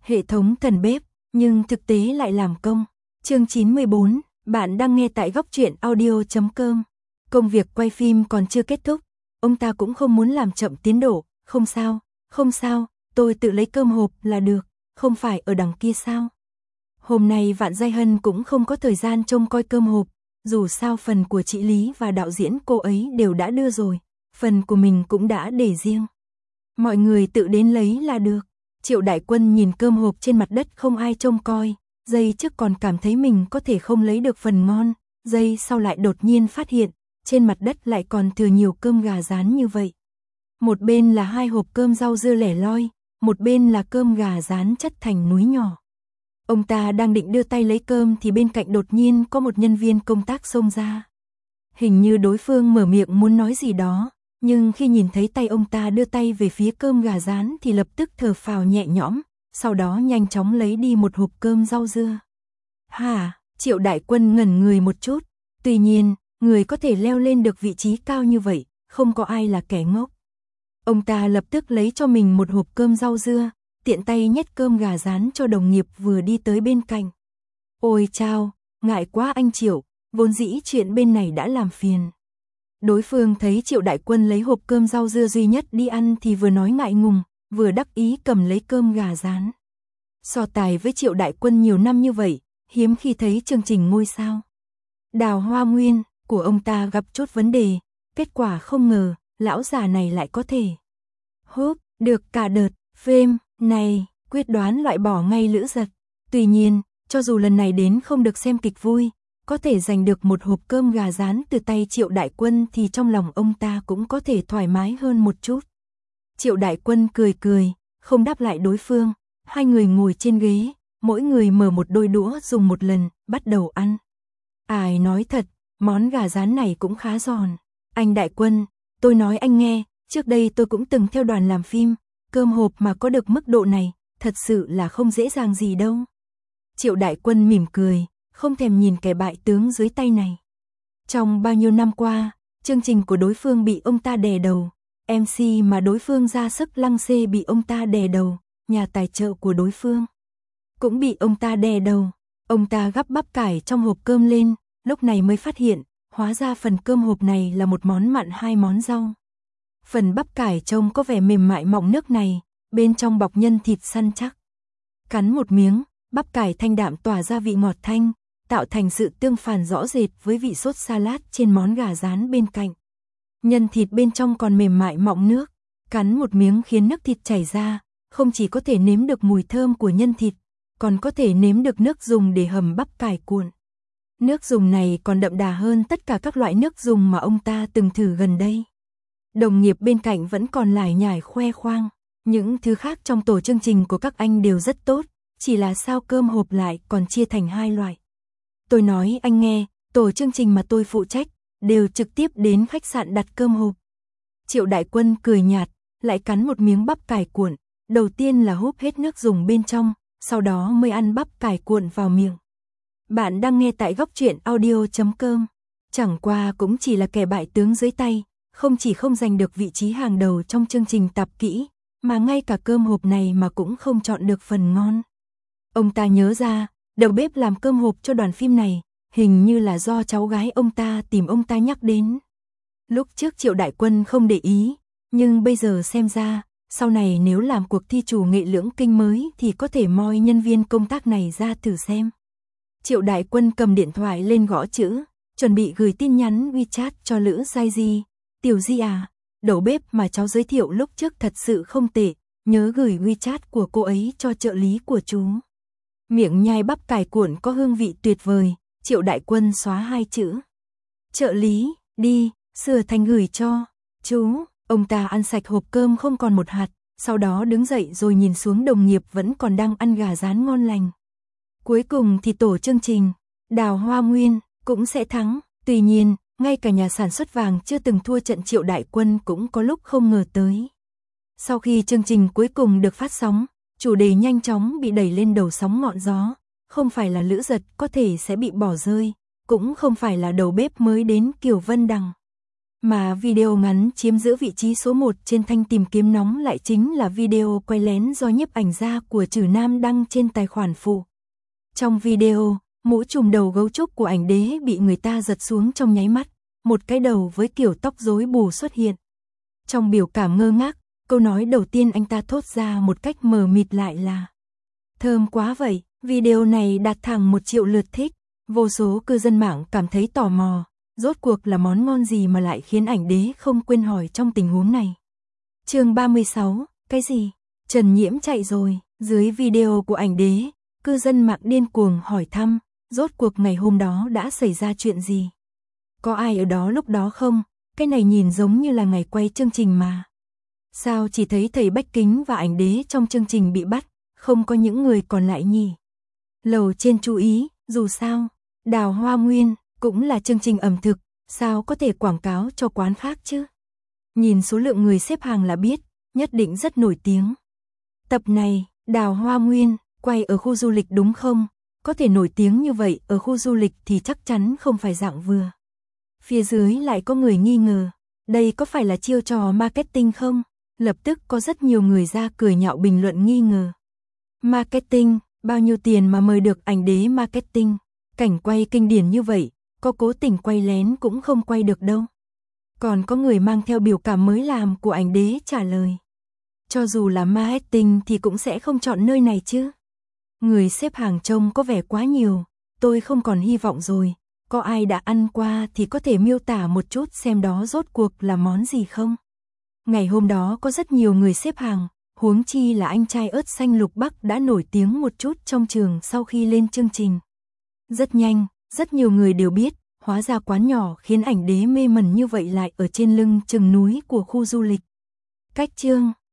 Hệ thống thần bếp, nhưng thực tế lại làm công. Chương 94, bạn đang nghe tại góc truyện audio.com. Công việc quay phim còn chưa kết thúc, ông ta cũng không muốn làm chậm tiến độ. Không sao, tôi tự lấy cơm hộp là được, không phải ở đằng kia sao? Hôm nay Vạn Giai Hân cũng không có thời gian trông coi cơm hộp, dù sao phần của chị Lý và đạo diễn cô ấy đều đã đưa rồi, phần của mình cũng đã để riêng. Mọi người tự đến lấy là được. Triệu Đại Quân nhìn cơm hộp trên mặt đất không ai trông coi, giây trước còn cảm thấy mình có thể không lấy được phần ngon, giây sau lại đột nhiên phát hiện, trên mặt đất lại còn thừa nhiều cơm gà rán như vậy. Một bên là 2 hộp cơm rau dưa lẻ loi, một bên là cơm gà rán chất thành núi nhỏ. Ông ta đang định đưa tay lấy cơm thì bên cạnh đột nhiên có một nhân viên công tác xông ra. Hình như đối phương mở miệng muốn nói gì đó, nhưng khi nhìn thấy tay ông ta đưa tay về phía cơm gà rán thì lập tức thở phào nhẹ nhõm, sau đó nhanh chóng lấy đi một hộp cơm rau dưa. Hả? Triệu Đại Quân ngẩn người một chút, tuy nhiên, người có thể leo lên được vị trí cao như vậy, không có ai là kẻ ngốc. Ông ta lập tức lấy cho mình một hộp cơm rau dưa, tiện tay nhét cơm gà rán cho đồng nghiệp vừa đi tới bên cạnh. Ôi chao, ngại quá anh Triệu, vốn dĩ chuyện bên này đã làm phiền. Đối phương thấy Triệu Đại Quân lấy hộp cơm rau dưa duy nhất đi ăn thì vừa nói ngại ngùng, vừa đắc ý cầm lấy cơm gà rán. So tài với Triệu Đại Quân nhiều năm như vậy, hiếm khi thấy chương trình ngôi sao. Đào Hoa Nguyên của ông ta gặp chút vấn đề, kết quả không ngờ, lão già này lại có thể. Húp, được cả đợt, phim này, quyết đoán loại bỏ ngay Lữ Giật. Tuy nhiên, cho dù lần này đến không được xem kịch vui, có thể giành được một hộp cơm gà rán từ tay Triệu Đại Quân thì trong lòng ông ta cũng có thể thoải mái hơn một chút. Triệu Đại Quân cười, không đáp lại đối phương, hai người ngồi trên ghế, mỗi người mở một đôi đũa dùng một lần, bắt đầu ăn. Ai nói thật, món gà rán này cũng khá giòn. Anh Đại Quân, tôi nói anh nghe, trước đây tôi cũng từng theo đoàn làm phim, cơm hộp mà có được mức độ này, thật sự là không dễ dàng gì đâu. Triệu Đại Quân mỉm cười, không thèm nhìn kẻ bại tướng dưới tay này. Trong bao nhiêu năm qua, chương trình của đối phương bị ông ta đè đầu, MC mà đối phương ra sức lăng xê bị ông ta đè đầu, nhà tài trợ của đối phương cũng bị ông ta đè đầu. Ông ta gắp bắp cải trong hộp cơm lên, lúc này mới phát hiện, hóa ra phần cơm hộp này là một món mặn 2 món rau. Phần bắp cải trông có vẻ mềm mại mọng nước này, bên trong bọc nhân thịt săn chắc. Cắn một miếng, bắp cải thanh đạm tỏa ra vị ngọt thanh, tạo thành sự tương phản rõ rệt với vị sốt salad trên món gà rán bên cạnh. Nhân thịt bên trong còn mềm mại mọng nước, cắn một miếng khiến nước thịt chảy ra, không chỉ có thể nếm được mùi thơm của nhân thịt, còn có thể nếm được nước dùng để hầm bắp cải cuộn. Nước dùng này còn đậm đà hơn tất cả các loại nước dùng mà ông ta từng thử gần đây. Đồng nghiệp bên cạnh vẫn còn lải nhải khoe khoang, những thứ khác trong tổ chương trình của các anh đều rất tốt, chỉ là sao cơm hộp lại còn chia thành 2 loại. Tôi nói anh nghe, tổ chương trình mà tôi phụ trách, đều trực tiếp đến khách sạn đặt cơm hộp. Triệu Đại Quân cười nhạt, lại cắn một miếng bắp cải cuộn, đầu tiên là húp hết nước dùng bên trong, sau đó mới ăn bắp cải cuộn vào miệng. Bạn đang nghe tại góc truyện audio.com. Chẳng qua cũng chỉ là kẻ bại tướng dưới tay, không chỉ không giành được vị trí hàng đầu trong chương trình tập kỹ, mà ngay cả cơm hộp này mà cũng không chọn được phần ngon. Ông ta nhớ ra, đầu bếp làm cơm hộp cho đoàn phim này, hình như là do cháu gái ông ta tìm ông ta nhắc đến. Lúc trước Triệu Đại Quân không để ý, nhưng bây giờ xem ra, sau này nếu làm cuộc thi chủ nghệ lưỡng kinh mới thì có thể moi nhân viên công tác này ra thử xem. Triệu Đại Quân cầm điện thoại lên gõ chữ, chuẩn bị gửi tin nhắn WeChat cho Lữ Giai Di. Tiểu Di à, đầu bếp mà cháu giới thiệu lúc trước thật sự không tệ, nhớ gửi WeChat của cô ấy cho trợ lý của chú. Miệng nhai bắp cải cuộn có hương vị tuyệt vời, Triệu Đại Quân xóa 2 chữ. Trợ lý, đi, sửa thành gửi cho chú. Ông ta ăn sạch hộp cơm không còn một hạt, sau đó đứng dậy rồi nhìn xuống đồng nghiệp vẫn còn đang ăn gà rán ngon lành. Cuối cùng thì tổ chương trình, Đào Hoa Nguyên, cũng sẽ thắng. Tuy nhiên, ngay cả nhà sản xuất vàng chưa từng thua trận Triệu Đại Quân cũng có lúc không ngờ tới. Sau khi chương trình cuối cùng được phát sóng, chủ đề nhanh chóng bị đẩy lên đầu sóng ngọn gió. Không phải là Lữ Giật có thể sẽ bị bỏ rơi, cũng không phải là đầu bếp mới đến Kiều Vân Đằng. Mà video ngắn chiếm giữ vị trí số 1 trên thanh tìm kiếm nóng lại chính là video quay lén do nhiếp ảnh gia của Trử Nam đăng trên tài khoản phụ. Trong video, mũ trùm đầu gấu trúc của ảnh đế bị người ta giật xuống trong nháy mắt, một cái đầu với kiểu tóc rối bù xuất hiện. Trong biểu cảm ngơ ngác, câu nói đầu tiên anh ta thốt ra một cách mờ mịt lại là: thơm quá vậy. Video này đạt thẳng 1 triệu lượt thích, vô số cư dân mạng cảm thấy tò mò, rốt cuộc là món ngon gì mà lại khiến ảnh đế không quên hỏi trong tình huống này. Chương 36, cái gì? Trần Nhiễm chạy rồi. Dưới video của ảnh đế, cư dân mạng điên cuồng hỏi thăm, rốt cuộc ngày hôm đó đã xảy ra chuyện gì? Có ai ở đó lúc đó không? Cái này nhìn giống như là ngày quay chương trình mà. Sao chỉ thấy thầy Bách Kính và ảnh đế trong chương trình bị bắt, không có những người còn lại nhỉ? Lầu trên chú ý, dù sao, Đào Hoa Nguyên cũng là chương trình ẩm thực, sao có thể quảng cáo cho quán khác chứ? Nhìn số lượng người xếp hàng là biết, nhất định rất nổi tiếng. Tập này, Đào Hoa Nguyên quay ở khu du lịch đúng không? Có thể nổi tiếng như vậy ở khu du lịch thì chắc chắn không phải dạng vừa. Phía dưới lại có người nghi ngờ, đây có phải là chiêu trò marketing không? Lập tức có rất nhiều người ra cười nhạo bình luận nghi ngờ. Marketing, bao nhiêu tiền mà mời được ảnh đế marketing? Cảnh quay kinh điển như vậy, có cố tình quay lén cũng không quay được đâu. Còn có người mang theo biểu cảm mới làm của ảnh đế trả lời: cho dù là marketing thì cũng sẽ không chọn nơi này chứ. Người xếp hàng trông có vẻ quá nhiều, tôi không còn hy vọng rồi. Có ai đã ăn qua thì có thể miêu tả một chút xem đó rốt cuộc là món gì không? Ngày hôm đó có rất nhiều người xếp hàng, huống chi là anh trai ớt xanh Lục Bắc đã nổi tiếng một chút trong trường sau khi lên chương trình. Rất nhanh, rất nhiều người đều biết, hóa ra quán nhỏ khiến ảnh đế mê mẩn như vậy lại ở trên lưng chừng núi của khu du lịch. Cách chương